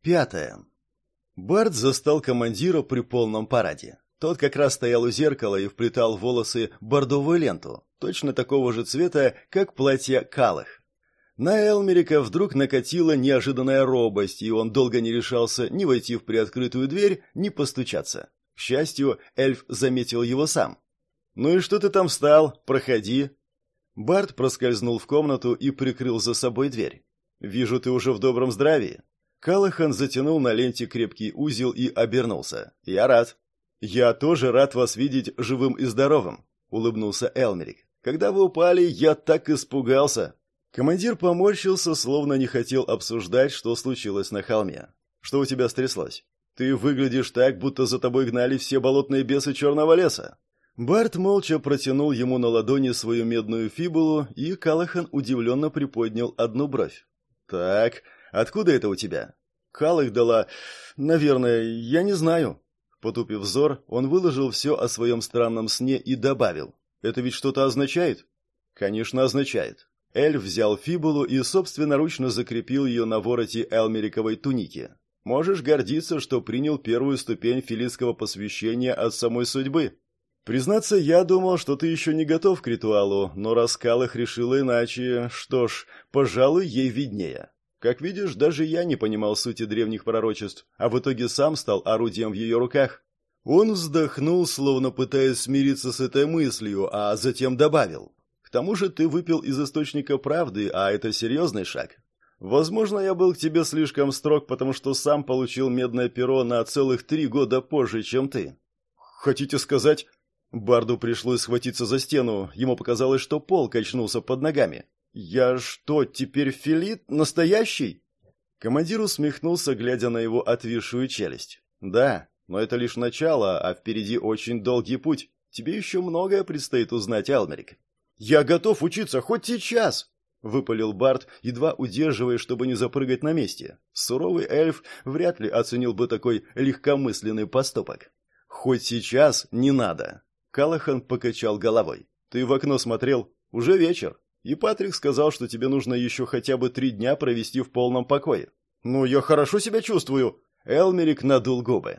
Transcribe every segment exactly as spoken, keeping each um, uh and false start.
Пятое. Барт застал командира при полном параде. Тот как раз стоял у зеркала и вплетал в волосы бордовую ленту, точно такого же цвета, как платье Калах. На Элмерика вдруг накатила неожиданная робость, и он долго не решался ни войти в приоткрытую дверь, ни постучаться. К счастью, эльф заметил его сам. «Ну и что ты там встал? Проходи». Барт проскользнул в комнату и прикрыл за собой дверь. «Вижу, ты уже в добром здравии». Калахан затянул на ленте крепкий узел и обернулся. «Я рад». «Я тоже рад вас видеть живым и здоровым», — улыбнулся Элмерик. «Когда вы упали, я так испугался». Командир поморщился, словно не хотел обсуждать, что случилось на холме. «Что у тебя стряслось? Ты выглядишь так, будто за тобой гнали все болотные бесы черного леса». Барт молча протянул ему на ладони свою медную фибулу, и Калахан удивленно приподнял одну бровь. «Так, откуда это у тебя?» «Калах дала... Наверное, я не знаю». Потупив взор, он выложил все о своем странном сне и добавил. «Это ведь что-то означает?» «Конечно, означает». Эльф взял фибулу и собственноручно закрепил ее на вороте элмериковой туники. «Можешь гордиться, что принял первую ступень филистского посвящения от самой судьбы». «Признаться, я думал, что ты еще не готов к ритуалу, но раз Калах решила иначе, что ж, пожалуй, ей виднее. Как видишь, даже я не понимал сути древних пророчеств, а в итоге сам стал орудием в ее руках». Он вздохнул, словно пытаясь смириться с этой мыслью, а затем добавил. «К тому же ты выпил из источника правды, а это серьезный шаг. Возможно, я был к тебе слишком строг, потому что сам получил медное перо на целых три года позже, чем ты». «Хотите сказать...» Барду пришлось схватиться за стену, ему показалось, что пол качнулся под ногами. «Я что, теперь филит? Настоящий?» Командир усмехнулся, глядя на его отвисшую челюсть. «Да, но это лишь начало, а впереди очень долгий путь. Тебе еще многое предстоит узнать, Элмерик». «Я готов учиться хоть сейчас!» — выпалил Барт, едва удерживая, чтобы не запрыгать на месте. Суровый эльф вряд ли оценил бы такой легкомысленный поступок. «Хоть сейчас не надо!» Калахан покачал головой. «Ты в окно смотрел? Уже вечер. И Патрик сказал, что тебе нужно еще хотя бы три дня провести в полном покое». «Ну, я хорошо себя чувствую!» Элмерик надул губы.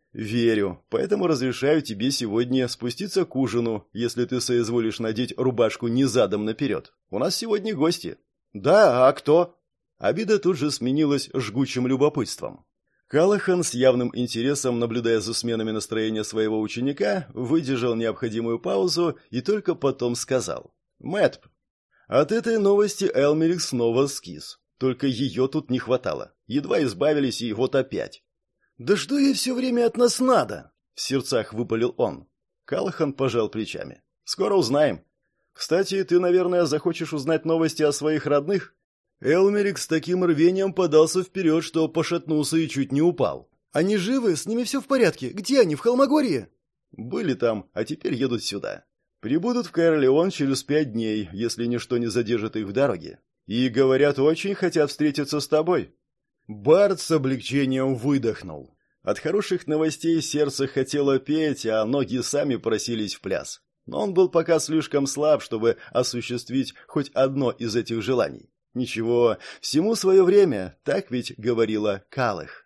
«Верю, поэтому разрешаю тебе сегодня спуститься к ужину, если ты соизволишь надеть рубашку не задом наперед. У нас сегодня гости». «Да, а кто?» Обида тут же сменилась жгучим любопытством. Калахан, с явным интересом наблюдая за сменами настроения своего ученика, выдержал необходимую паузу и только потом сказал. «Мэтт». От этой новости Элмерик снова скис. Только ее тут не хватало. Едва избавились, и вот опять. «Да что ей все время от нас надо?» — в сердцах выпалил он. Калахан пожал плечами. «Скоро узнаем. Кстати, ты, наверное, захочешь узнать новости о своих родных?» Элмерик с таким рвением подался вперед, что пошатнулся и чуть не упал. «Они живы? С ними все в порядке? Где они? В Холмогорье?» «Были там, а теперь едут сюда. Прибудут в Каэрлеон через пять дней, если ничто не задержит их в дороге. И, говорят, очень хотят встретиться с тобой». Барт с облегчением выдохнул. От хороших новостей сердце хотело петь, а ноги сами просились в пляс. Но он был пока слишком слаб, чтобы осуществить хоть одно из этих желаний. Ничего, всему свое время, так ведь говорила Калах.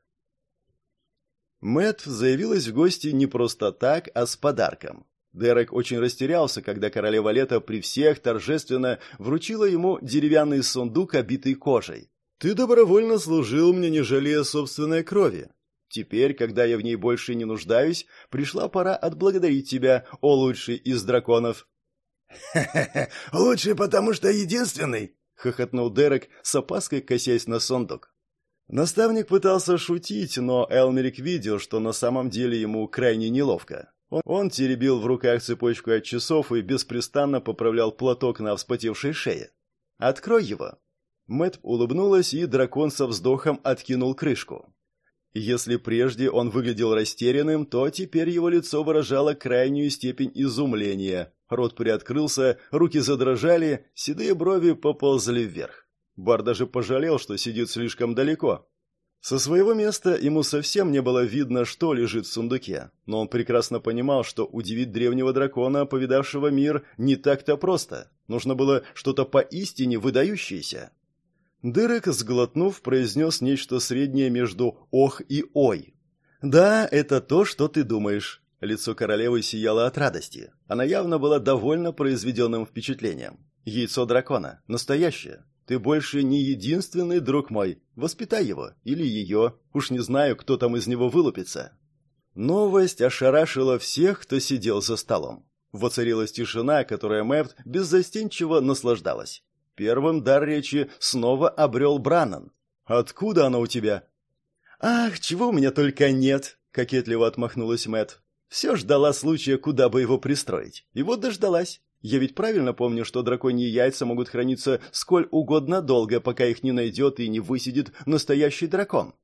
Мэтт заявилась в гости не просто так, а с подарком. Дерек очень растерялся, когда королева лета при всех торжественно вручила ему деревянный сундук, обитый кожей. «Ты добровольно служил мне, не жалея собственной крови. Теперь, когда я в ней больше не нуждаюсь, пришла пора отблагодарить тебя, о лучший из драконов». «Хе-хе-хе, лучший, потому что единственный!» — хохотнул Дерек, с опаской косясь на сундук. Наставник пытался шутить, но Элмерик видел, что на самом деле ему крайне неловко. Он, он теребил в руках цепочку от часов и беспрестанно поправлял платок на вспотевшей шее. «Открой его!» Мэтт улыбнулась, и дракон со вздохом откинул крышку. Если прежде он выглядел растерянным, то теперь его лицо выражало крайнюю степень изумления. Рот приоткрылся, руки задрожали, седые брови поползли вверх. Бар даже пожалел, что сидит слишком далеко. Со своего места ему совсем не было видно, что лежит в сундуке, но он прекрасно понимал, что удивить древнего дракона, повидавшего мир, не так-то просто. Нужно было что-то поистине выдающееся. Дерек, сглотнув, произнес нечто среднее между «ох» и «ой». «Да, это то, что ты думаешь». Лицо королевы сияло от радости. Она явно была довольна произведенным впечатлением. «Яйцо дракона. Настоящее. Ты больше не единственный друг мой. Воспитай его. Или ее. Уж не знаю, кто там из него вылупится». Новость ошарашила всех, кто сидел за столом. Воцарилась тишина, которая Мэпт беззастенчиво наслаждалась. Первым дар речи снова обрел Браннан. «Откуда она у тебя?» «Ах, чего у меня только нет!» — кокетливо отмахнулась Мэтт. «Все ждала случая, куда бы его пристроить. И вот дождалась. Я ведь правильно помню, что драконьи яйца могут храниться сколь угодно долго, пока их не найдет и не высидит настоящий дракон».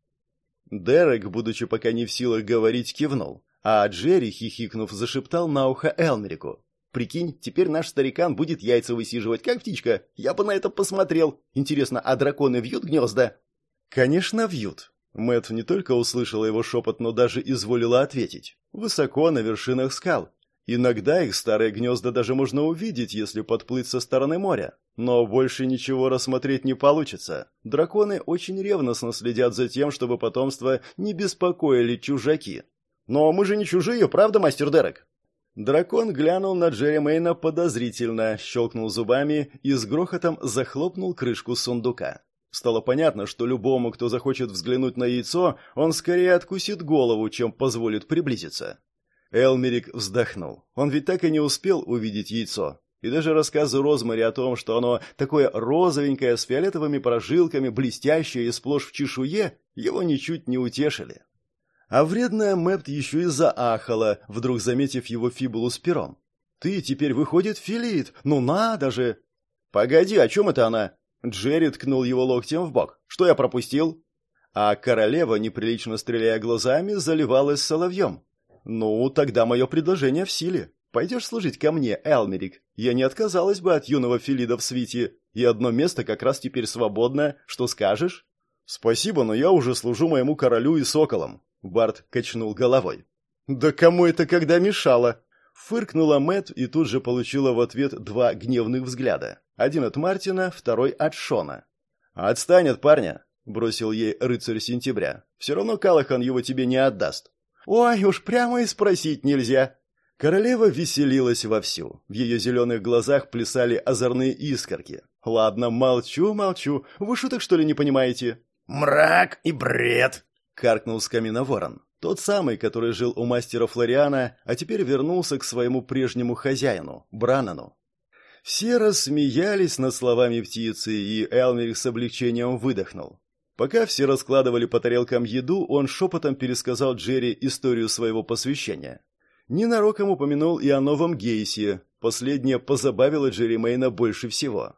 Дерек, будучи пока не в силах говорить, кивнул, а Джерри, хихикнув, зашептал на ухо Элмерику. «Прикинь, теперь наш старикан будет яйца высиживать, как птичка. Я бы на это посмотрел. Интересно, а драконы вьют гнезда?» «Конечно, вьют». Мэтт не только услышала его шепот, но даже изволила ответить. «Высоко, на вершинах скал. Иногда их старые гнезда даже можно увидеть, если подплыть со стороны моря. Но больше ничего рассмотреть не получится. Драконы очень ревностно следят за тем, чтобы потомство не беспокоили чужаки». «Но мы же не чужие, правда, мастер Дерек?» Дракон глянул на Джеремейна подозрительно, щелкнул зубами и с грохотом захлопнул крышку сундука. Стало понятно, что любому, кто захочет взглянуть на яйцо, он скорее откусит голову, чем позволит приблизиться. Элмерик вздохнул. Он ведь так и не успел увидеть яйцо. И даже рассказы Розмари о том, что оно такое розовенькое, с фиолетовыми прожилками, блестящее и сплошь в чешуе, его ничуть не утешили. А вредная Мэпт еще и заахала, вдруг заметив его фибулу с пером. «Ты теперь, выходит, филит? Ну надо же!» «Погоди, о чем это она?» Джерри ткнул его локтем в бок. «Что я пропустил?» А королева, неприлично стреляя глазами, заливалась соловьем. «Ну, тогда мое предложение в силе. Пойдешь служить ко мне, Элмерик? Я не отказалась бы от юного филида в свите, и одно место как раз теперь свободно. Что скажешь?» «Спасибо, но я уже служу моему королю и соколам». Барт качнул головой. «Да кому это когда мешало?» Фыркнула Мэтт и тут же получила в ответ два гневных взгляда. Один от Мартина, второй от Шона. «Отстань от парня», — бросил ей рыцарь сентября. «Все равно Калахан его тебе не отдаст». «Ой, уж прямо и спросить нельзя». Королева веселилась вовсю. В ее зеленых глазах плясали озорные искорки. «Ладно, молчу, молчу. Вы шуток, что ли, не понимаете?» «Мрак и бред!» — каркнул с камина ворон. Тот самый, который жил у мастера Флориана, а теперь вернулся к своему прежнему хозяину, Браннану. Все рассмеялись над словами птицы, и Элмерик с облегчением выдохнул. Пока все раскладывали по тарелкам еду, он шепотом пересказал Джерри историю своего посвящения. Ненароком упомянул и о новом Гейсе. Последнее позабавило Джеремейна больше всего.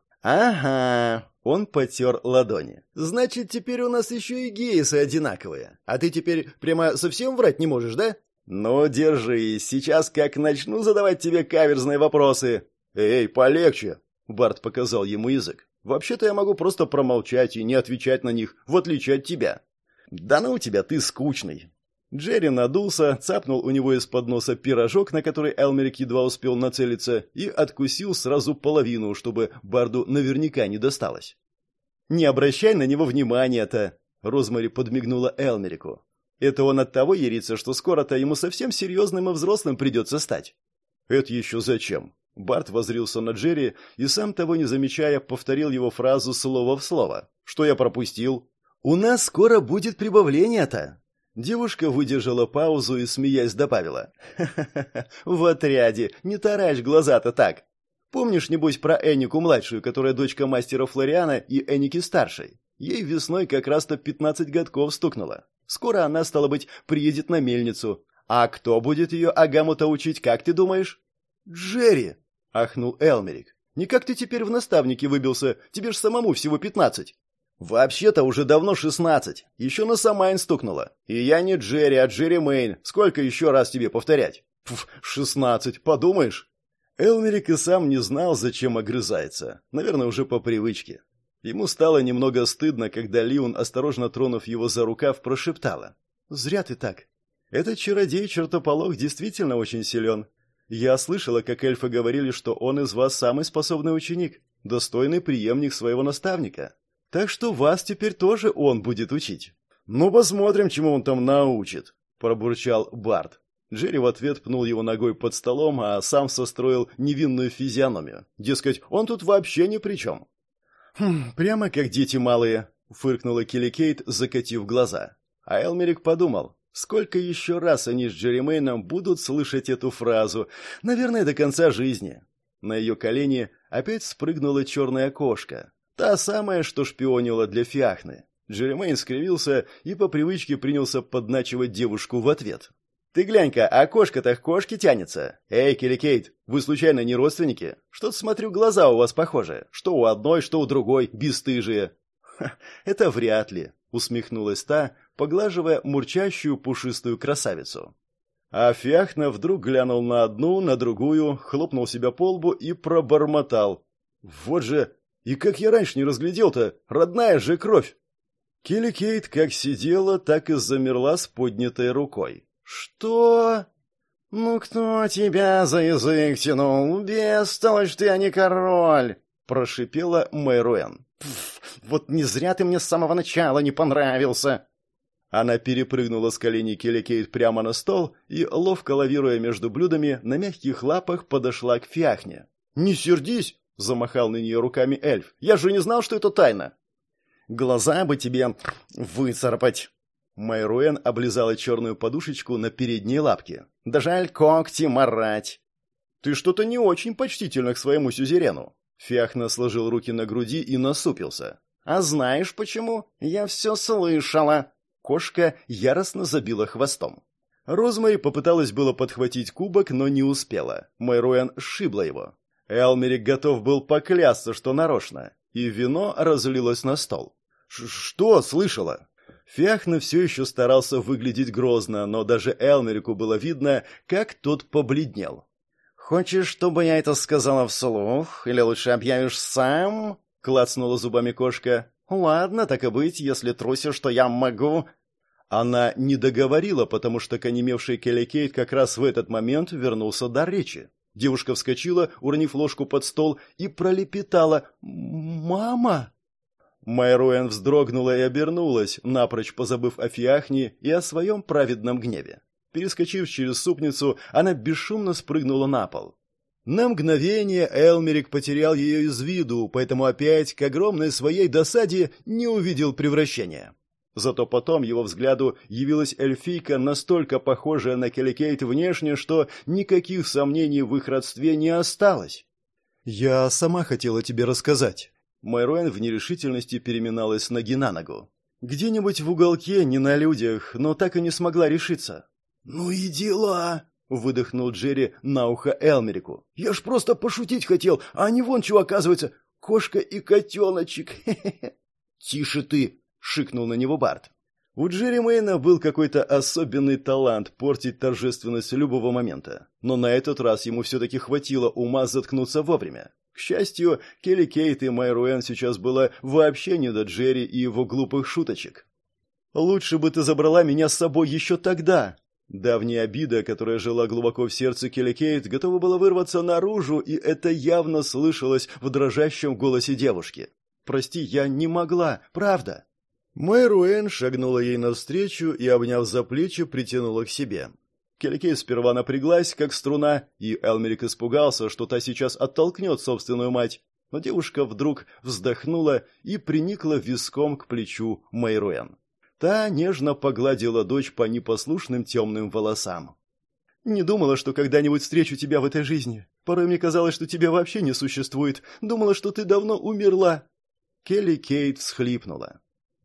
«Ага», — он потер ладони. «Значит, теперь у нас еще и гейсы одинаковые. А ты теперь прямо совсем врать не можешь, да?» «Ну, держись, сейчас как начну задавать тебе каверзные вопросы». «Эй, полегче», — Барт показал ему язык. «Вообще-то я могу просто промолчать и не отвечать на них, в отличие от тебя». «Да ну тебя, ты скучный». Джерри надулся, цапнул у него из-под носа пирожок, на который Элмерик едва успел нацелиться, и откусил сразу половину, чтобы Барду наверняка не досталось. «Не обращай на него внимания-то!» — Розмари подмигнула Элмерику. «Это он от того ерится, что скоро-то ему совсем серьезным и взрослым придется стать». «Это еще зачем?» Барт воззрился на Джерри и, сам того не замечая, повторил его фразу слово в слово. «Что я пропустил?» «У нас скоро будет прибавление-то!» Девушка выдержала паузу и, смеясь, добавила. «Ха-ха-ха, в отряде, не таращь глаза-то так. Помнишь, небось, про Энику-младшую, которая дочка мастера Флориана и Эники-старшей? Ей весной как раз-то пятнадцать годков стукнуло. Скоро она, стало быть, приедет на мельницу. А кто будет ее Агаму-то учить, как ты думаешь?» «Джерри!» — ахнул Элмерик. «Никак ты теперь в наставнике выбился, тебе ж самому всего пятнадцать». «Вообще-то уже давно шестнадцать. Еще на Самайн стукнуло. И я не Джерри, а Джеремейн. Сколько еще раз тебе повторять?» «Пф, шестнадцать, подумаешь?» Элмерик и сам не знал, зачем огрызается. Наверное, уже по привычке. Ему стало немного стыдно, когда Лиун, осторожно тронув его за рукав, прошептала. «Зря ты так. Этот чародей-чертополох действительно очень силен. Я слышала, как эльфы говорили, что он из вас самый способный ученик, достойный преемник своего наставника. Так что вас теперь тоже он будет учить». «Ну, посмотрим, чему он там научит», — пробурчал Барт. Джерри в ответ пнул его ногой под столом, а сам состроил невинную физиономию. Дескать, он тут вообще ни при чем. «Хм, прямо как дети малые», — фыркнула Келли Кейт, закатив глаза. А Элмерик подумал, сколько еще раз они с Джерри Мэйном будут слышать эту фразу, наверное, до конца жизни. На ее колени опять спрыгнула черная кошка, та самая, что шпионила для Фиахны. Джерри Мэйн скривился и по привычке принялся подначивать девушку в ответ. «Ты глянь-ка, а кошка-то к кошке тянется. Эй, Келли Кейт, вы случайно не родственники? Что-то, смотрю, глаза у вас похожи. Что у одной, что у другой, бесстыжие». «Ха, это вряд ли», — усмехнулась та, поглаживая мурчащую пушистую красавицу. А Фиахна вдруг глянул на одну, на другую, хлопнул себя по лбу и пробормотал. «Вот же, и как я раньше не разглядел-то, родная же кровь!» Келли Кейт как сидела, так и замерла с поднятой рукой. «Что?» «Ну кто тебя за язык тянул? Бестолочь ты, а не король!» — прошипела Мэйруэн. «Вот не зря ты мне с самого начала не понравился!» Она перепрыгнула с коленей Келли Кейт прямо на стол и, ловко лавируя между блюдами, на мягких лапах подошла к Фиахне. «Не сердись!» — замахал на нее руками эльф. «Я же не знал, что это тайна!» «Глаза бы тебе выцарапать!» Мэйруэн облизала черную подушечку на передней лапке. «Да жаль когти марать!» «Ты что-то не очень почтительно к своему сюзерену!» Фиахна сложил руки на груди и насупился. «А знаешь почему? Я все слышала!» Кошка яростно забила хвостом. Розмари попыталась было подхватить кубок, но не успела. Мэйруэн сшибла его. Элмерик готов был поклясться, что нарочно, и вино разлилось на стол. «Что слышала?» Фиахна все еще старался выглядеть грозно, но даже Элмерику было видно, как тот побледнел. «Хочешь, чтобы я это сказала вслух? Или лучше объявишь сам?» — клацнула зубами кошка. «Ладно, так и быть, если трусишь, что я могу...» Она не договорила, потому что к онемевшей Келли Кейт как раз в этот момент вернулся дар речи. Девушка вскочила, уронив ложку под стол, и пролепетала «Мама!». Мэйруэн вздрогнула и обернулась, напрочь позабыв о Фиахне и о своем праведном гневе. Перескочив через супницу, она бесшумно спрыгнула на пол. На мгновение Элмерик потерял ее из виду, поэтому опять, к огромной своей досаде, не увидел превращения. Зато потом его взгляду явилась эльфийка, настолько похожая на Келли Кейт внешне, что никаких сомнений в их родстве не осталось. «Я сама хотела тебе рассказать». Мэйруэн в нерешительности переминалась с ноги на ногу. «Где-нибудь в уголке, не на людях, но так и не смогла решиться». «Ну и дела!» — выдохнул Джерри на ухо Элмерику. «Я ж просто пошутить хотел, а не вон чего оказывается. Кошка и котеночек. «Тише ты!» — шикнул на него Барт. У Джерри Мэйна был какой-то особенный талант портить торжественность любого момента, но на этот раз ему все-таки хватило ума заткнуться вовремя. К счастью, Келли Кейт и Мэйруэн сейчас было вообще не до Джерри и его глупых шуточек. «Лучше бы ты забрала меня с собой еще тогда!» Давняя обида, которая жила глубоко в сердце Келли Кейт, готова была вырваться наружу, и это явно слышалось в дрожащем голосе девушки. «Прости, я не могла, правда!» Мэйруэн шагнула ей навстречу и, обняв за плечи, притянула к себе. Келли Кейт сперва напряглась, как струна, и Элмерик испугался, что та сейчас оттолкнет собственную мать, но девушка вдруг вздохнула и приникла виском к плечу Мэйруэн. Та нежно погладила дочь по непослушным темным волосам. «Не думала, что когда-нибудь встречу тебя в этой жизни. Порой мне казалось, что тебя вообще не существует. Думала, что ты давно умерла». Келли Кейт всхлипнула.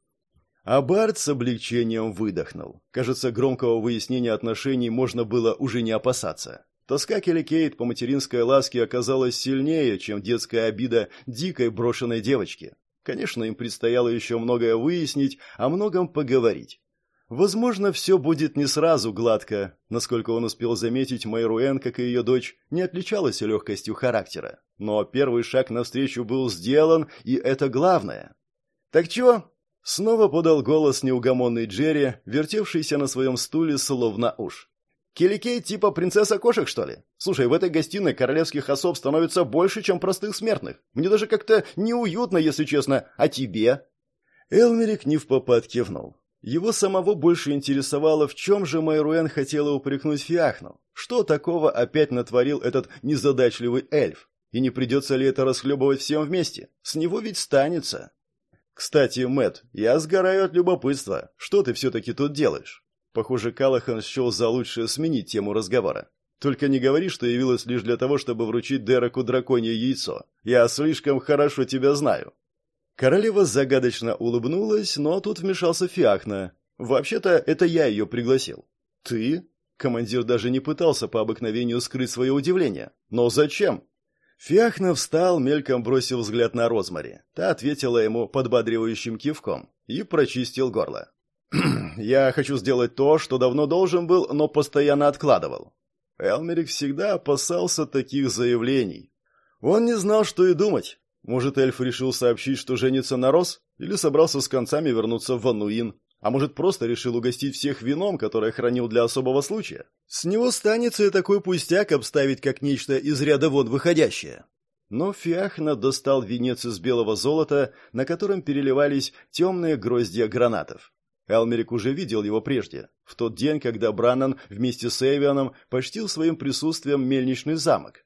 А Барт с облегчением выдохнул. Кажется, громкого выяснения отношений можно было уже не опасаться. Тоска Келли Кейт по материнской ласке оказалась сильнее, чем детская обида дикой брошенной девочки. Конечно, им предстояло еще многое выяснить, о многом поговорить. Возможно, все будет не сразу гладко. Насколько он успел заметить, Мэйруэн, как и ее дочь, не отличалась легкостью характера. Но первый шаг навстречу был сделан, и это главное. «Так чего?» — снова подал голос неугомонный Джерри, вертевшийся на своем стуле словно уж. «Келли Кейт типа принцесса кошек, что ли? Слушай, в этой гостиной королевских особ становится больше, чем простых смертных. Мне даже как-то неуютно, если честно. А тебе?» Элмерик невпопад кивнул. Его самого больше интересовало, в чем же Майруэн хотела упрекнуть Фиахну. Что такого опять натворил этот незадачливый эльф? И не придется ли это расхлебывать всем вместе? С него ведь станется. Кстати, Мэтт, я сгораю от любопытства. Что ты все-таки тут делаешь? Похоже, Калахан счел за лучшее сменить тему разговора. Только не говори, что явилась лишь для того, чтобы вручить Дереку драконье яйцо. Я слишком хорошо тебя знаю. Королева загадочно улыбнулась, но тут вмешался Фиахна. «Вообще-то, это я ее пригласил». «Ты?» Командир даже не пытался по обыкновению скрыть свое удивление. «Но зачем?» Фиахна встал, мельком бросив взгляд на Розмари. Та ответила ему подбадривающим кивком и прочистил горло. «Я хочу сделать то, что давно должен был, но постоянно откладывал». Элмерик всегда опасался таких заявлений. Он не знал, что и думать. Может, эльф решил сообщить, что женится на Рос? Или собрался с концами вернуться в Вануин? А может, просто решил угостить всех вином, которое хранил для особого случая? С него станется и такой пустяк обставить как нечто из ряда вон выходящее. Но Фиахна достал венец из белого золота, на котором переливались темные гроздья гранатов. Элмерик уже видел его прежде, в тот день, когда Браннан вместе с Эвианом почтил своим присутствием мельничный замок.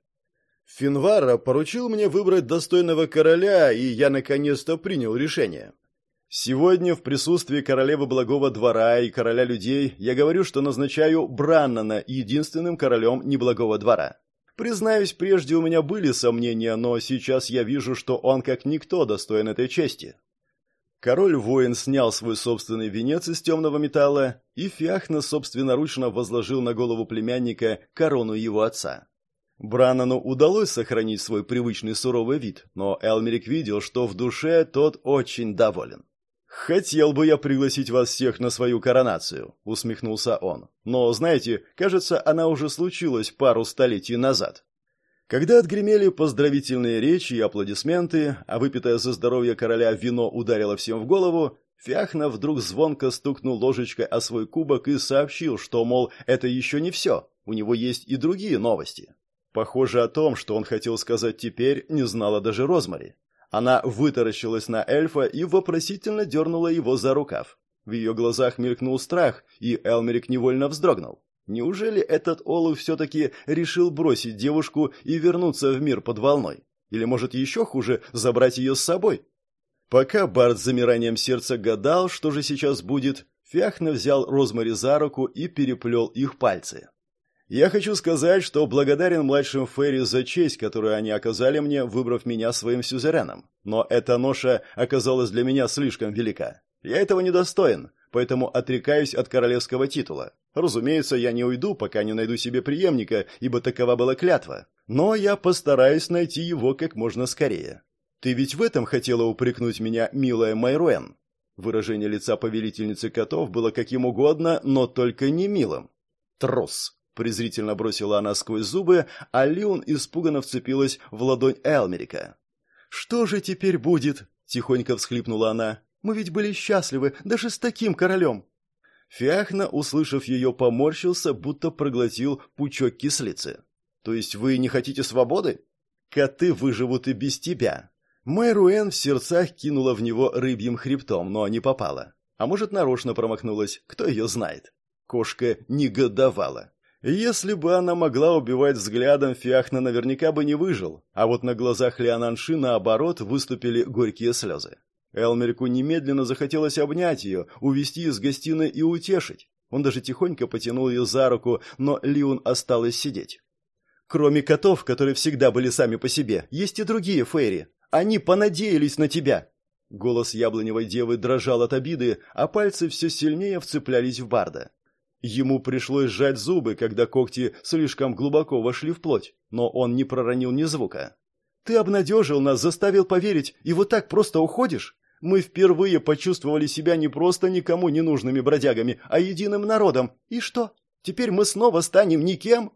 Финвара поручил мне выбрать достойного короля, и я наконец-то принял решение. Сегодня в присутствии королевы Благого Двора и короля людей я говорю, что назначаю Браннана единственным королем Неблагого Двора. Признаюсь, прежде у меня были сомнения, но сейчас я вижу, что он как никто достоин этой чести. Король-воин снял свой собственный венец из темного металла, и Фиахна собственноручно возложил на голову племянника корону его отца. Браннану удалось сохранить свой привычный суровый вид, но Элмерик видел, что в душе тот очень доволен. «Хотел бы я пригласить вас всех на свою коронацию», — усмехнулся он. «Но, знаете, кажется, она уже случилась пару столетий назад». Когда отгремели поздравительные речи и аплодисменты, а выпитое за здоровье короля вино ударило всем в голову, Фиахна вдруг звонко стукнул ложечкой о свой кубок и сообщил, что, мол, это еще не все, у него есть и другие новости. Похоже, о том, что он хотел сказать теперь, не знала даже Розмари. Она вытаращилась на эльфа и вопросительно дернула его за рукав. В ее глазах мелькнул страх, и Элмерик невольно вздрогнул. Неужели этот олух все-таки решил бросить девушку и вернуться в мир под волной? Или, может, еще хуже, забрать ее с собой? Пока Барт с замиранием сердца гадал, что же сейчас будет, Фиахна взял Розмари за руку и переплел их пальцы. «Я хочу сказать, что благодарен младшим Фейри за честь, которую они оказали мне, выбрав меня своим сюзереном. Но эта ноша оказалась для меня слишком велика. Я этого недостоин, поэтому отрекаюсь от королевского титула. Разумеется, я не уйду, пока не найду себе преемника, ибо такова была клятва. Но я постараюсь найти его как можно скорее. Ты ведь в этом хотела упрекнуть меня, милая Майруэн?» Выражение лица повелительницы котов было каким угодно, но только не милым. «Трус!» — презрительно бросила она сквозь зубы, а Лиун испуганно вцепилась в ладонь Элмерика. «Что же теперь будет?» — тихонько всхлипнула она. «Мы ведь были счастливы даже с таким королем!» Фиахна, услышав ее, поморщился, будто проглотил пучок кислицы. «То есть вы не хотите свободы? Коты выживут и без тебя». Майруэн в сердцах кинула в него рыбьим хребтом, но не попала. А может, нарочно промахнулась, кто ее знает. Кошка негодовала. Если бы она могла убивать взглядом, Фиахна наверняка бы не выжил, а вот на глазах Леонанши, наоборот, выступили горькие слезы. Элмерику немедленно захотелось обнять ее, увести из гостиной и утешить. Он даже тихонько потянул ее за руку, но Лиун осталась сидеть. «Кроме котов, которые всегда были сами по себе, есть и другие Фейри. Они понадеялись на тебя!» Голос яблоневой девы дрожал от обиды, а пальцы все сильнее вцеплялись в Барда. Ему пришлось сжать зубы, когда когти слишком глубоко вошли в плоть, но он не проронил ни звука. «Ты обнадежил нас, заставил поверить, и вот так просто уходишь? Мы впервые почувствовали себя не просто никому не нужными бродягами, а единым народом. И что? Теперь мы снова станем никем?»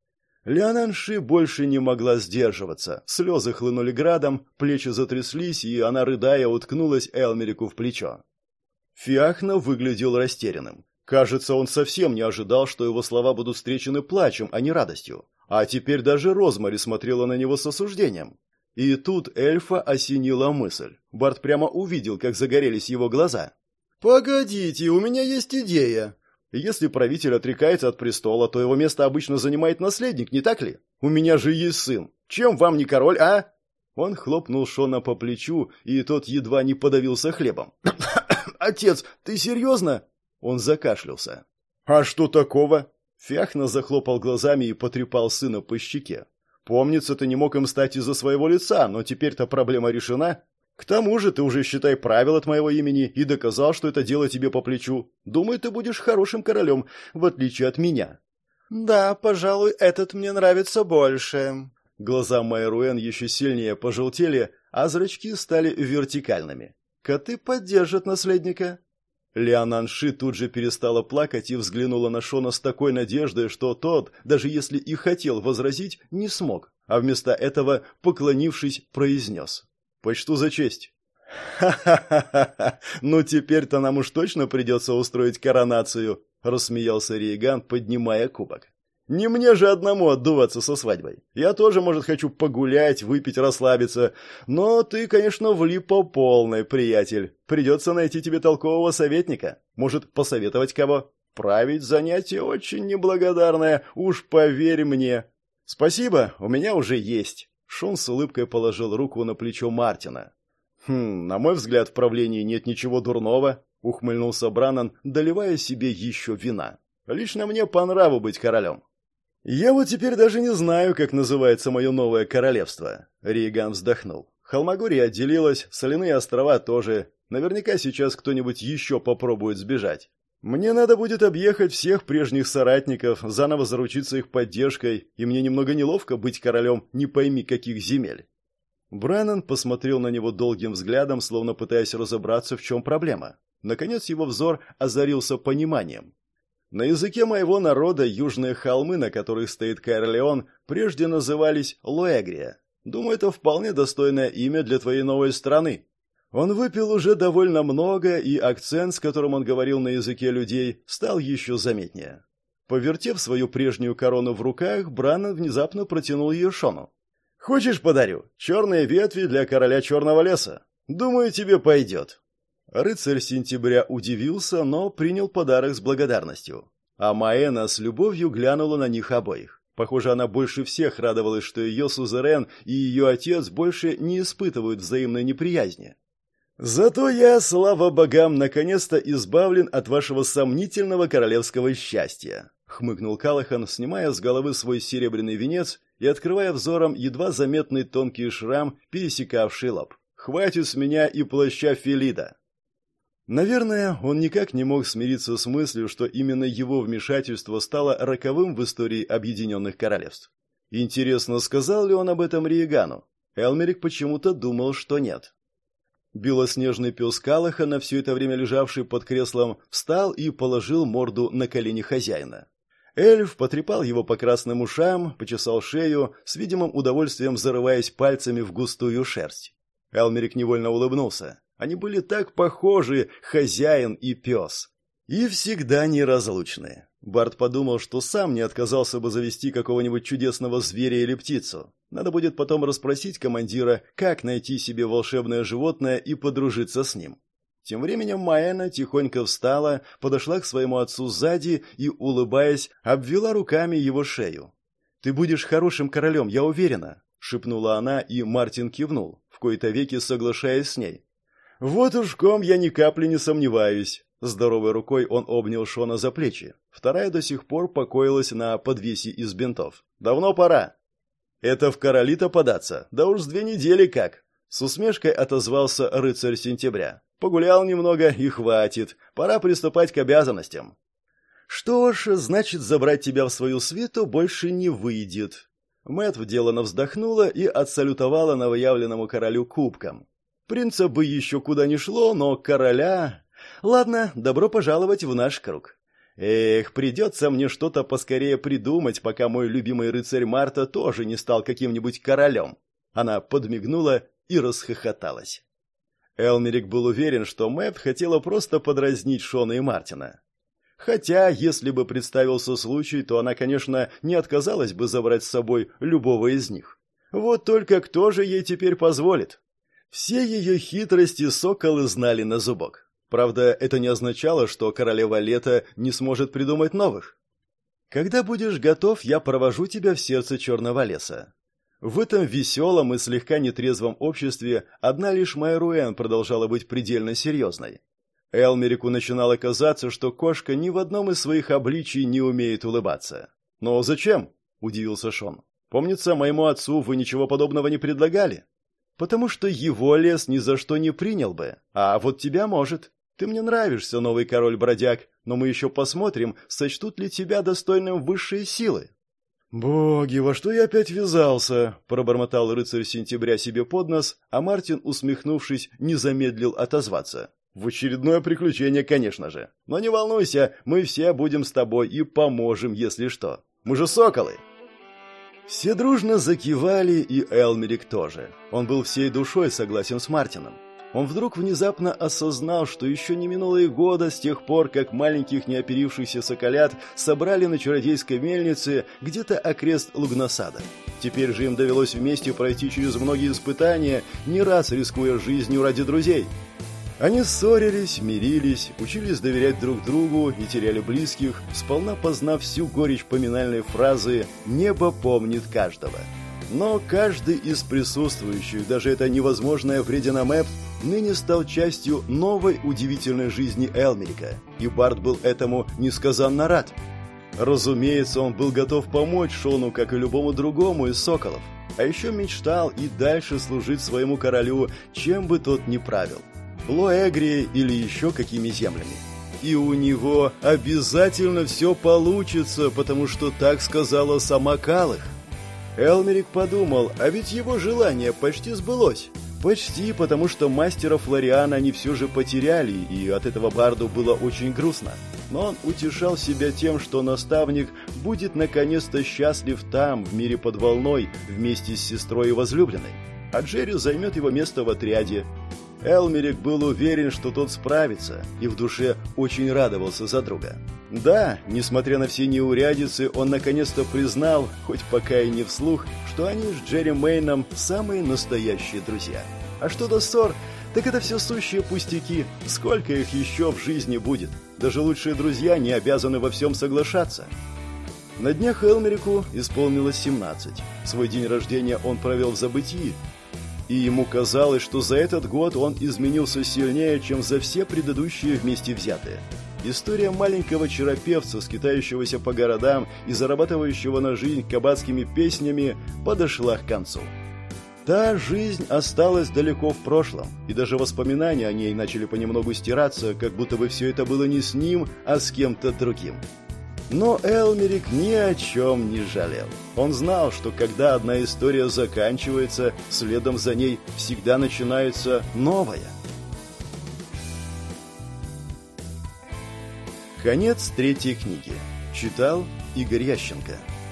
Леонанши больше не могла сдерживаться. Слезы хлынули градом, плечи затряслись, и она, рыдая, уткнулась Элмерику в плечо. Фиахна выглядел растерянным. Кажется, он совсем не ожидал, что его слова будут встречены плачем, а не радостью. А теперь даже Розмари смотрела на него с осуждением. И тут эльфа осенила мысль. Барт прямо увидел, как загорелись его глаза. «Погодите, у меня есть идея». «Если правитель отрекается от престола, то его место обычно занимает наследник, не так ли? У меня же есть сын. Чем вам не король, а?» Он хлопнул Шона по плечу, и тот едва не подавился хлебом. «Отец, ты серьезно?» Он закашлялся. «А что такого?» Фяхна захлопал глазами и потрепал сына по щеке. «Помнится, ты не мог им стать из-за своего лица, но теперь-то проблема решена. К тому же ты уже, считай, правил от моего имени и доказал, что это дело тебе по плечу. Думаю, ты будешь хорошим королем, в отличие от меня». «Да, пожалуй, этот мне нравится больше». Глаза Майруэн еще сильнее пожелтели, а зрачки стали вертикальными. «Коты поддержат наследника». Лиананши тут же перестала плакать и взглянула на Шона с такой надеждой, что тот, даже если и хотел возразить, не смог, а вместо этого, поклонившись, произнес: «Почту за честь». «Ха-ха-ха-ха! Ну теперь-то нам уж точно придется устроить коронацию», — рассмеялся Рейган, поднимая кубок. «Не мне же одному отдуваться со свадьбой. Я тоже, может, хочу погулять, выпить, расслабиться. Но ты, конечно, влип по полной, приятель. Придется найти тебе толкового советника. Может, посоветовать кого? Править занятие очень неблагодарное, уж поверь мне». «Спасибо, у меня уже есть». Шон с улыбкой положил руку на плечо Мартина. «Хм, на мой взгляд, в правлении нет ничего дурного», — ухмыльнулся Браннан, доливая себе еще вина. «Лично мне по нраву быть королем». «Я вот теперь даже не знаю, как называется мое новое королевство», — Рейган вздохнул. «Холмогория отделилась, соляные острова тоже. Наверняка сейчас кто-нибудь еще попробует сбежать. Мне надо будет объехать всех прежних соратников, заново заручиться их поддержкой, и мне немного неловко быть королем не пойми каких земель». Брэннон посмотрел на него долгим взглядом, словно пытаясь разобраться, в чем проблема. Наконец его взор озарился пониманием. «На языке моего народа южные холмы, на которых стоит Каэрлеон, прежде назывались Лоэгрия. Думаю, это вполне достойное имя для твоей новой страны». Он выпил уже довольно много, и акцент, с которым он говорил на языке людей, стал еще заметнее. Повертев свою прежнюю корону в руках, Браннан внезапно протянул ее Шону. «Хочешь, подарю? Черные ветви для короля Черного леса. Думаю, тебе пойдет». Рыцарь Сентября удивился, но принял подарок с благодарностью. А Маэна с любовью глянула на них обоих. Похоже, она больше всех радовалась, что ее сузерен и ее отец больше не испытывают взаимной неприязни. «Зато я, слава богам, наконец-то избавлен от вашего сомнительного королевского счастья», — хмыкнул Калахан, снимая с головы свой серебряный венец и открывая взором едва заметный тонкий шрам, пересекавший лоб. «Хватит с меня и плаща Фелида». Наверное, он никак не мог смириться с мыслью, что именно его вмешательство стало роковым в истории Объединенных Королевств. Интересно, сказал ли он об этом Рейгану? Элмерик почему-то думал, что нет. Белоснежный пес Калахана, все это время лежавший под креслом, встал и положил морду на колени хозяина. Эльф потрепал его по красным ушам, почесал шею, с видимым удовольствием зарываясь пальцами в густую шерсть. Элмерик невольно улыбнулся. Они были так похожи, хозяин и пес. И всегда неразлучны. Барт подумал, что сам не отказался бы завести какого-нибудь чудесного зверя или птицу. Надо будет потом расспросить командира, как найти себе волшебное животное и подружиться с ним. Тем временем Маэна тихонько встала, подошла к своему отцу сзади и, улыбаясь, обвела руками его шею. «Ты будешь хорошим королем, я уверена», — шепнула она, и Мартин кивнул, в кои-то веки соглашаясь с ней. «Вот уж в ком я ни капли не сомневаюсь». Здоровой рукой он обнял Шона за плечи. Вторая до сих пор покоилась на подвесе из бинтов. «Давно пора». «Это в короли-то податься? Да уж с две недели как!» С усмешкой отозвался рыцарь Сентября. «Погулял немного и хватит. Пора приступать к обязанностям». «Что ж, значит, забрать тебя в свою свиту больше не выйдет». Мэтт делано вздохнула и отсалютовала новоявленному королю кубком. Принца бы еще куда ни шло, но короля... Ладно, добро пожаловать в наш круг. Эх, придется мне что-то поскорее придумать, пока мой любимый рыцарь Марта тоже не стал каким-нибудь королем. Она подмигнула и расхохоталась. Элмерик был уверен, что Мэтт хотела просто подразнить Шона и Мартина. Хотя, если бы представился случай, то она, конечно, не отказалась бы забрать с собой любого из них. Вот только кто же ей теперь позволит? Все ее хитрости соколы знали на зубок. Правда, это не означало, что королева лета не сможет придумать новых. Когда будешь готов, я провожу тебя в сердце черного леса. В этом веселом и слегка нетрезвом обществе одна лишь Майруэн продолжала быть предельно серьезной. Элмерику начинало казаться, что кошка ни в одном из своих обличий не умеет улыбаться. «Но зачем?» – удивился Шон. «Помнится, моему отцу вы ничего подобного не предлагали?» «Потому что его лес ни за что не принял бы, а вот тебя может. Ты мне нравишься, новый король-бродяг, но мы еще посмотрим, сочтут ли тебя достойным высшей силы». «Боги, во что я опять ввязался?» – пробормотал рыцарь сентября себе под нос, а Мартин, усмехнувшись, не замедлил отозваться. «В очередное приключение, конечно же. Но не волнуйся, мы все будем с тобой и поможем, если что. Мы же соколы!» Все дружно закивали, и Элмерик тоже. Он был всей душой согласен с Мартином. Он вдруг внезапно осознал, что еще не минуло и года с тех пор, как маленьких неоперившихся соколят собрали на чародейской мельнице где-то окрест Лугнасада. Теперь же им довелось вместе пройти через многие испытания, не раз рискуя жизнью ради друзей. Они ссорились, мирились, учились доверять друг другу и теряли близких, сполна познав всю горечь поминальной фразы «Небо помнит каждого». Но каждый из присутствующих, даже эта невозможная Вредина Мэпт, ныне стал частью новой удивительной жизни Элмерика, и Барт был этому несказанно рад. Разумеется, он был готов помочь Шону, как и любому другому из соколов, а еще мечтал и дальше служить своему королю, чем бы тот ни правил. Лоэгрией или еще какими землями. И у него обязательно все получится, потому что так сказала сама Калых. Элмерик подумал, а ведь его желание почти сбылось. Почти, потому что мастера Флориана они все же потеряли, и от этого Барду было очень грустно. Но он утешал себя тем, что наставник будет наконец-то счастлив там, в мире под волной, вместе с сестрой и возлюбленной. А Джерри займет его место в отряде. Элмерик был уверен, что тот справится, и в душе очень радовался за друга. Да, несмотря на все неурядицы, он наконец-то признал, хоть пока и не вслух, что они с Джерри Мэйном самые настоящие друзья. А что до ссор, так это все сущие пустяки, сколько их еще в жизни будет. Даже лучшие друзья не обязаны во всем соглашаться. На днях Элмерику исполнилось семнадцать. Свой день рождения он провел в забытии, и ему казалось, что за этот год он изменился сильнее, чем за все предыдущие вместе взятые. История маленького чаропевца, скитающегося по городам и зарабатывающего на жизнь кабацкими песнями, подошла к концу. Та жизнь осталась далеко в прошлом, и даже воспоминания о ней начали понемногу стираться, как будто бы все это было не с ним, а с кем-то другим. Но Элмерик ни о чем не жалел. Он знал, что когда одна история заканчивается, следом за ней всегда начинается новая. Конец третьей книги. Читал Игорь Ященко.